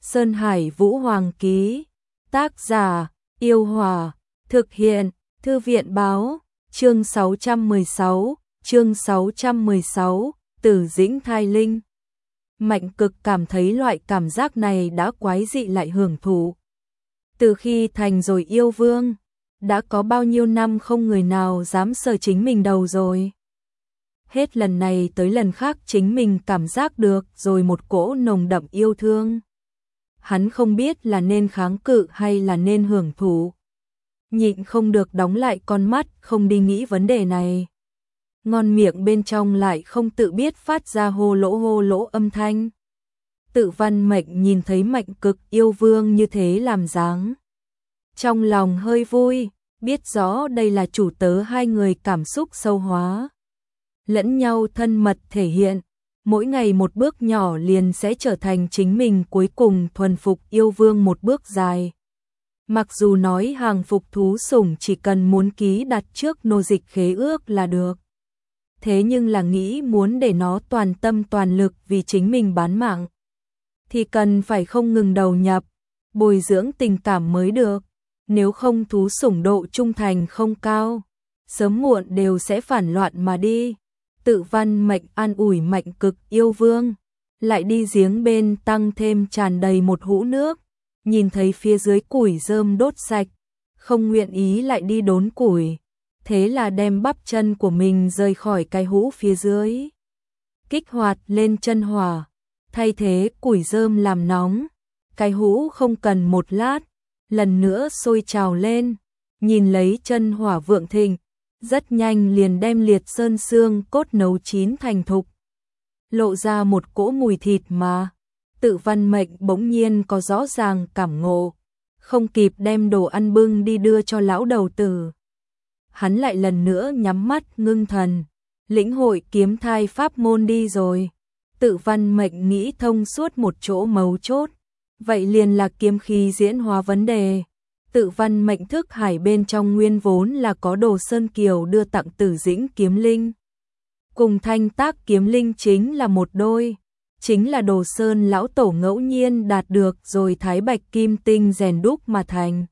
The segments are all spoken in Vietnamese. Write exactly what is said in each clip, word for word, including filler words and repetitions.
Sơn Hải Vũ Hoàng ký. Tác giả: Yêu Hòa. Thực hiện: Thư viện báo. Chương sáu trăm mười sáu, chương sáu trăm mười sáu, Tử Dĩnh Thai Linh. Mạnh Cực cảm thấy loại cảm giác này đã quái dị lại hưởng thụ. Từ khi thành rồi yêu vương, đã có bao nhiêu năm không người nào dám sờ chính mình đầu rồi. Hết lần này tới lần khác chính mình cảm giác được rồi một cỗ nồng đậm yêu thương. Hắn không biết là nên kháng cự hay là nên hưởng thụ. Nhịn không được đóng lại con mắt, không đi nghĩ vấn đề này. Ngon miệng bên trong lại không tự biết phát ra hô lỗ hô lỗ âm thanh. Tự Văn Mệnh nhìn thấy Mạnh Cực yêu vương như thế làm dáng. Trong lòng hơi vui, biết rõ đây là chủ tớ hai người cảm xúc sâu hóa. Lẫn nhau thân mật thể hiện, mỗi ngày một bước nhỏ liền sẽ trở thành chính mình cuối cùng thuần phục yêu vương một bước dài. Mặc dù nói hàng phục thú sủng chỉ cần muốn ký đặt trước nô dịch khế ước là được. Thế nhưng là nghĩ muốn để nó toàn tâm toàn lực vì chính mình bán mạng, thì cần phải không ngừng đầu nhập, bồi dưỡng tình cảm mới được. Nếu không thú sủng độ trung thành không cao, sớm muộn đều sẽ phản loạn mà đi. Tự Văn Mệnh an ủi Mạnh Cực yêu vương, lại đi giếng bên tăng thêm tràn đầy một hũ nước, nhìn thấy phía dưới củi rơm đốt sạch, không nguyện ý lại đi đốn củi, thế là đem bắp chân của mình rời khỏi cái hũ phía dưới, kích hoạt lên chân hỏa, thay thế củi rơm làm nóng, cái hũ không cần một lát, lần nữa sôi trào lên, nhìn lấy chân hỏa vượng thịnh, rất nhanh liền đem liệt sơn xương cốt nấu chín thành thục, lộ ra một cỗ mùi thịt mà. Tự Văn Mệnh bỗng nhiên có rõ ràng cảm ngộ, không kịp đem đồ ăn bưng đi đưa cho lão đầu tử. Hắn lại lần nữa nhắm mắt ngưng thần, lĩnh hội kiếm thai pháp môn đi rồi. Tự Văn Mệnh nghĩ thông suốt một chỗ mấu chốt, vậy liền là kiếm khí diễn hóa vấn đề. Tự Văn Mệnh thức hải bên trong nguyên vốn là có Đồ Sơn Kiều đưa tặng Tử Dĩnh kiếm linh, cùng Thanh Tác kiếm linh chính là một đôi, chính là Đồ Sơn lão tổ ngẫu nhiên đạt được rồi thái bạch kim tinh rèn đúc mà thành.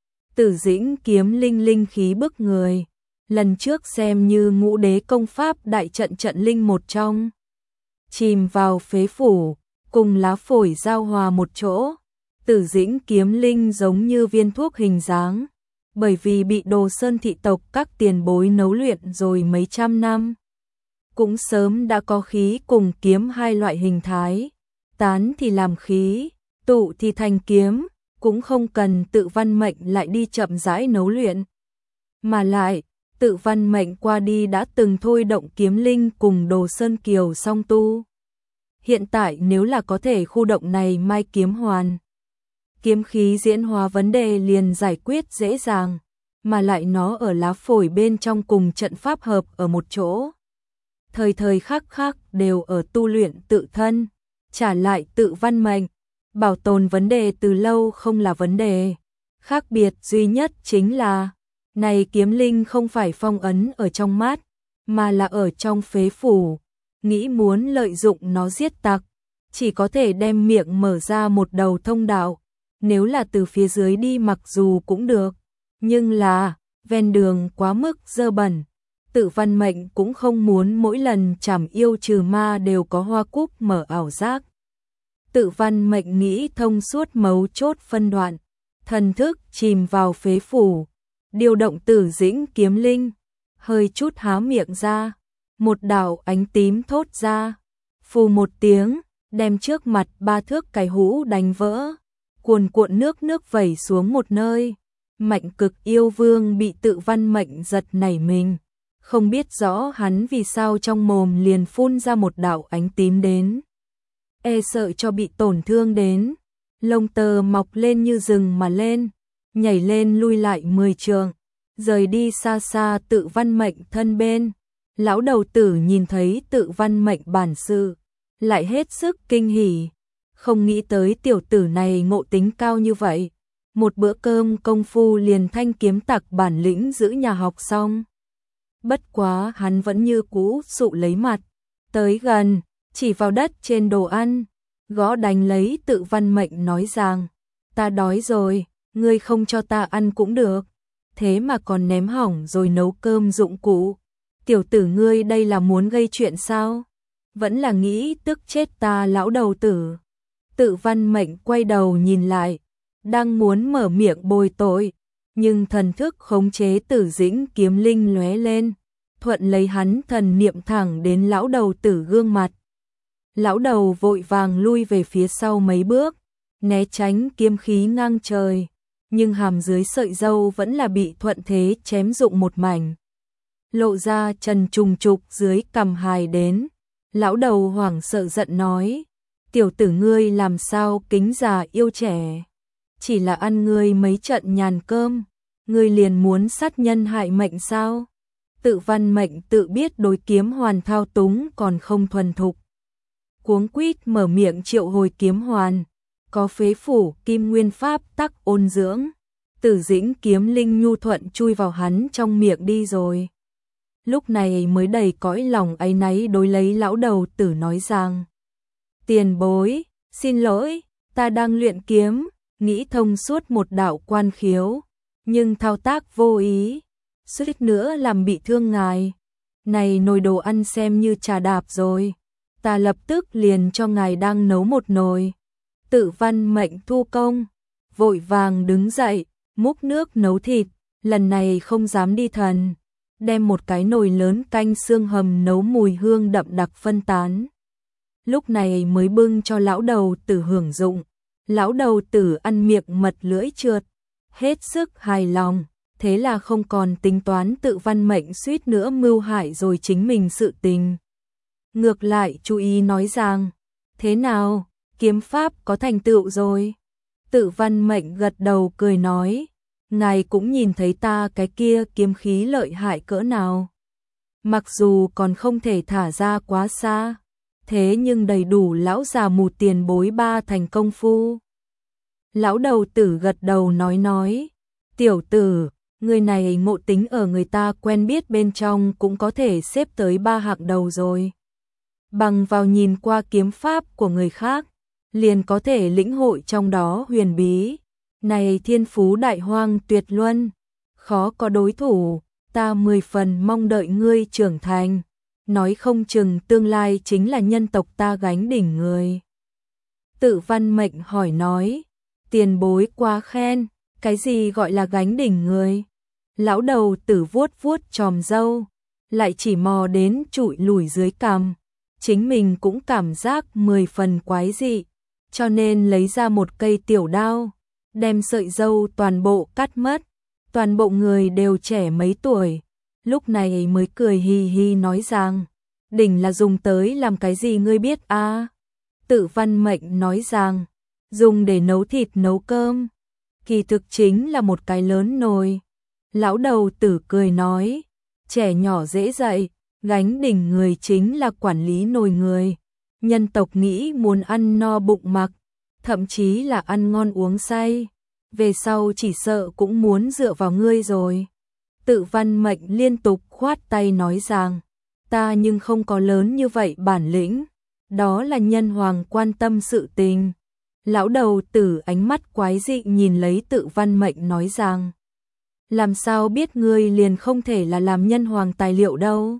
Tử Dĩnh kiếm linh linh khí bức người, lần trước xem như ngũ đế công pháp đại trận trận linh một trong, chìm vào phế phủ, cùng lá phổi giao hòa một chỗ. Tử Dĩnh kiếm linh giống như viên thuốc hình dáng, bởi vì bị Đồ Sơn thị tộc các tiền bối nấu luyện rồi mấy trăm năm, cũng sớm đã có khí cùng kiếm hai loại hình thái, tán thì làm khí, tụ thì thành kiếm, cũng không cần Tự Văn Mệnh lại đi chậm rãi nấu luyện. Mà lại, Tự Văn Mệnh qua đi đã từng thôi động kiếm linh cùng Đồ Sơn Kiều song tu. Hiện tại nếu là có thể khu động này mai kiếm hoàn, kiếm khí diễn hóa vấn đề liền giải quyết dễ dàng, mà lại nó ở lá phổi bên trong cùng trận pháp hợp ở một chỗ. Thời thời khắc khắc đều ở tu luyện tự thân, trả lại Tự Văn Mệnh, bảo tồn vấn đề từ lâu không là vấn đề. Khác biệt duy nhất chính là, này kiếm linh không phải phong ấn ở trong mắt, mà là ở trong phế phủ, nghĩ muốn lợi dụng nó giết tặc, chỉ có thể đem miệng mở ra một đầu thông đạo. Nếu là từ phía dưới đi mặc dù cũng được, nhưng là, ven đường quá mức dơ bẩn. Tự Văn Mệnh cũng không muốn mỗi lần chảm yêu trừ ma đều có hoa cúc mở ảo giác. Tự Văn Mệnh nghĩ thông suốt mấu chốt phân đoạn, thần thức chìm vào phế phủ, điều động Tử Dĩnh kiếm linh, hơi chút há miệng ra, một đạo ánh tím thốt ra, phù một tiếng, đem trước mặt ba thước cái hũ đánh vỡ, cuồn cuộn nước nước vẩy xuống một nơi. Mạnh Cực yêu vương bị Tự Văn Mệnh giật nảy mình, không biết rõ hắn vì sao trong mồm liền phun ra một đạo ánh tím đến, e sợ cho bị tổn thương đến, lông tơ mọc lên như rừng mà lên, nhảy lên lui lại mười trượng, rời đi xa xa Tự Văn Mệnh thân bên. Lão đầu tử nhìn thấy Tự Văn Mệnh bản sự, lại hết sức kinh hỉ, không nghĩ tới tiểu tử này ngộ tính cao như vậy, một bữa cơm công phu liền thanh kiếm tặc bản lĩnh giữ nhà học xong. Bất quá hắn vẫn như cũ sụ lấy mặt, tới gần, chỉ vào đất trên đồ ăn, gõ đánh lấy Tự Văn Mệnh nói rằng, ta đói rồi, ngươi không cho ta ăn cũng được, thế mà còn ném hỏng rồi nấu cơm dụng cụ. Tiểu tử ngươi đây là muốn gây chuyện sao? Vẫn là nghĩ tức chết ta lão đầu tử. Tự Văn Mệnh quay đầu nhìn lại, đang muốn mở miệng bồi tội, nhưng thần thức khống chế Tử Dĩnh kiếm linh lóe lên, thuận lấy hắn thần niệm thẳng đến lão đầu tử gương mặt. Lão đầu vội vàng lui về phía sau mấy bước, né tránh kiếm khí ngang trời, nhưng hàm dưới sợi râu vẫn là bị thuận thế chém rụng một mảnh. Lộ ra trần trùng trục dưới cằm hài đến. Lão đầu hoảng sợ giận nói, tiểu tử ngươi làm sao kính già yêu trẻ, chỉ là ăn ngươi mấy trận nhàn cơm, ngươi liền muốn sát nhân hại mệnh sao? Tự Văn Mệnh tự biết đối kiếm hoàn thao túng còn không thuần thục, cuống quýt mở miệng triệu hồi kiếm hoàn, có phế phủ kim nguyên pháp tắc ôn dưỡng, Tử Dĩnh kiếm linh nhu thuận chui vào hắn trong miệng đi rồi. Lúc này mới đầy cõi lòng áy náy đối lấy lão đầu tử nói rằng, tiền bối, xin lỗi, ta đang luyện kiếm, nghĩ thông suốt một đạo quan khiếu, nhưng thao tác vô ý, suýt nữa làm bị thương ngài. Này nồi đồ ăn xem như trà đạp rồi, ta lập tức liền cho ngài đang nấu một nồi. Tự Văn Mệnh thu công, vội vàng đứng dậy, múc nước nấu thịt, lần này không dám đi thần, đem một cái nồi lớn canh xương hầm nấu mùi hương đậm đặc phân tán. Lúc này mới bưng cho lão đầu tử hưởng dụng. Lão đầu tử ăn miệng mật lưỡi trượt, hết sức hài lòng, thế là không còn tính toán Tự Văn Mệnh suýt nữa mưu hại rồi chính mình sự tình. Ngược lại chú ý nói rằng, thế nào, kiếm pháp có thành tựu rồi? Tự Văn Mệnh gật đầu cười nói, ngài cũng nhìn thấy ta cái kia kiếm khí lợi hại cỡ nào. Mặc dù còn không thể thả ra quá xa, thế nhưng đầy đủ lão già mù tiền bối ba thành công phu. Lão đầu tử gật đầu nói nói, tiểu tử, người này ngộ tính ở người ta quen biết bên trong cũng có thể xếp tới ba hạng đầu rồi. Bằng vào nhìn qua kiếm pháp của người khác, liền có thể lĩnh hội trong đó huyền bí. Này thiên phú đại hoang tuyệt luân, khó có đối thủ, ta mười phần mong đợi ngươi trưởng thành, nói không chừng tương lai chính là nhân tộc ta gánh đỉnh người. Tự Văn Mệnh hỏi nói, tiền bối quá khen, cái gì gọi là gánh đỉnh người? Lão đầu tử vuốt vuốt chòm râu, lại chỉ mò đến trụi lùi dưới cằm, chính mình cũng cảm giác mười phần quái dị, cho nên lấy ra một cây tiểu đao, đem sợi râu toàn bộ cắt mất, toàn bộ người đều trẻ mấy tuổi, lúc này mới cười hì hì nói rằng, đỉnh là dùng tới làm cái gì ngươi biết a? À? Tự Văn Mệnh nói rằng, dùng để nấu thịt nấu cơm, kỳ thực chính là một cái lớn nồi. Lão đầu tử cười nói, trẻ nhỏ dễ dạy, gánh đỉnh người chính là quản lý nồi người, nhân tộc nghĩ muốn ăn no bụng mặc, thậm chí là ăn ngon uống say, về sau chỉ sợ cũng muốn dựa vào ngươi rồi. Tự Văn Mệnh liên tục khoát tay nói rằng, ta nhưng không có lớn như vậy bản lĩnh, đó là nhân hoàng quan tâm sự tình. Lão đầu tử ánh mắt quái dị nhìn lấy Tự Văn Mệnh nói rằng, làm sao biết ngươi liền không thể là làm nhân hoàng tài liệu đâu.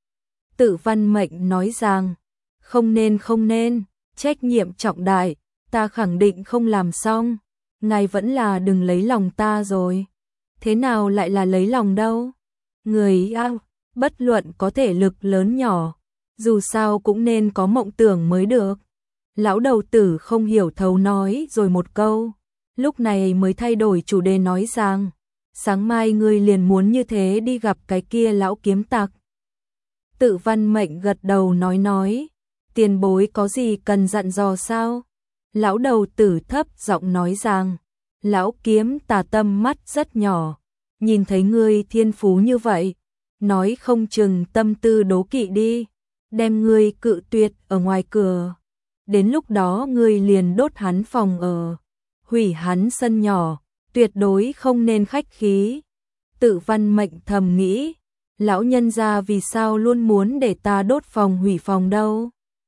Tự Văn Mệnh nói rằng, không nên không nên, trách nhiệm trọng đại, ta khẳng định không làm xong, ngài vẫn là đừng lấy lòng ta rồi. Thế nào lại là lấy lòng đâu? Người ao, bất luận có thể lực lớn nhỏ, dù sao cũng nên có mộng tưởng mới được. Lão đầu tử không hiểu thấu nói rồi một câu, lúc này mới thay đổi chủ đề nói rằng, sáng mai ngươi liền muốn như thế đi gặp cái kia lão kiếm tặc. Tự Văn Mệnh gật đầu nói nói, tiền bối có gì cần dặn dò sao? Lão đầu tử thấp giọng nói rằng, lão kiếm tà tâm mắt rất nhỏ, nhìn thấy ngươi thiên phú như vậy, nói không chừng tâm tư đố kỵ đi, đem ngươi cự tuyệt ở ngoài cửa. Đến lúc đó ngươi liền đốt hắn phòng ở, hủy hắn sân nhỏ, tuyệt đối không nên khách khí. Tự Văn Mệnh thầm nghĩ, lão nhân gia vì sao luôn muốn để ta đốt phòng hủy phòng đâu?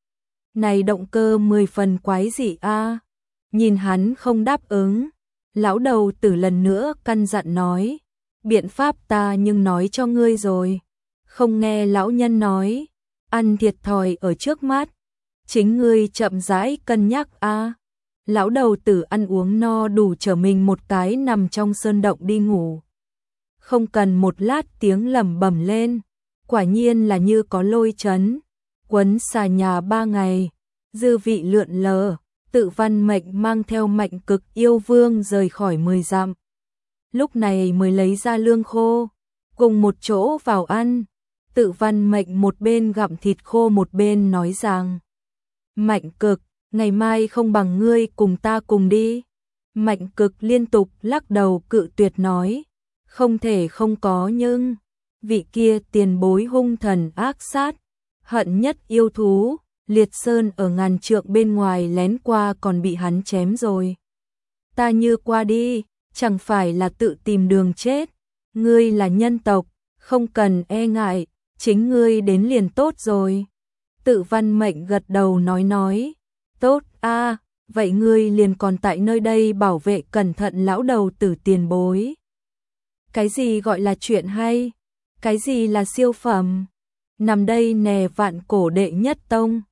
Này động cơ mười phần quái dị a. Nhìn hắn không đáp ứng, lão đầu tử lần nữa căn dặn nói, biện pháp ta nhưng nói cho ngươi rồi. Không nghe lão nhân nói, ăn thiệt thòi ở trước mắt, chính ngươi chậm rãi cân nhắc a. Lão đầu tử ăn uống no đủ chở mình một cái nằm trong sơn động đi ngủ. Không cần một lát tiếng lẩm bẩm lên, quả nhiên là như có lôi chấn, quấn xà nhà ba ngày, dư vị lượn lờ. Tự Văn Mệnh mang theo Mạnh Cực yêu vương rời khỏi mười dặm. Lúc này mới lấy ra lương khô, cùng một chỗ vào ăn. Tự Văn Mệnh một bên gặm thịt khô một bên nói rằng, Mạnh Cực, ngày mai không bằng ngươi cùng ta cùng đi. Mạnh Cực liên tục lắc đầu cự tuyệt nói, không thể không có nhưng, vị kia tiền bối hung thần ác sát, hận nhất yêu thú. Liệt Sơn ở ngàn trượng bên ngoài lén qua còn bị hắn chém rồi. Ta như qua đi, chẳng phải là tự tìm đường chết. Ngươi là nhân tộc, không cần e ngại, chính ngươi đến liền tốt rồi. Tự Văn Mệnh gật đầu nói nói, tốt a, vậy ngươi liền còn tại nơi đây bảo vệ cẩn thận lão đầu tử tiền bối. Cái gì gọi là chuyện hay? Cái gì là siêu phẩm? Nằm đây nè vạn cổ đệ nhất tông.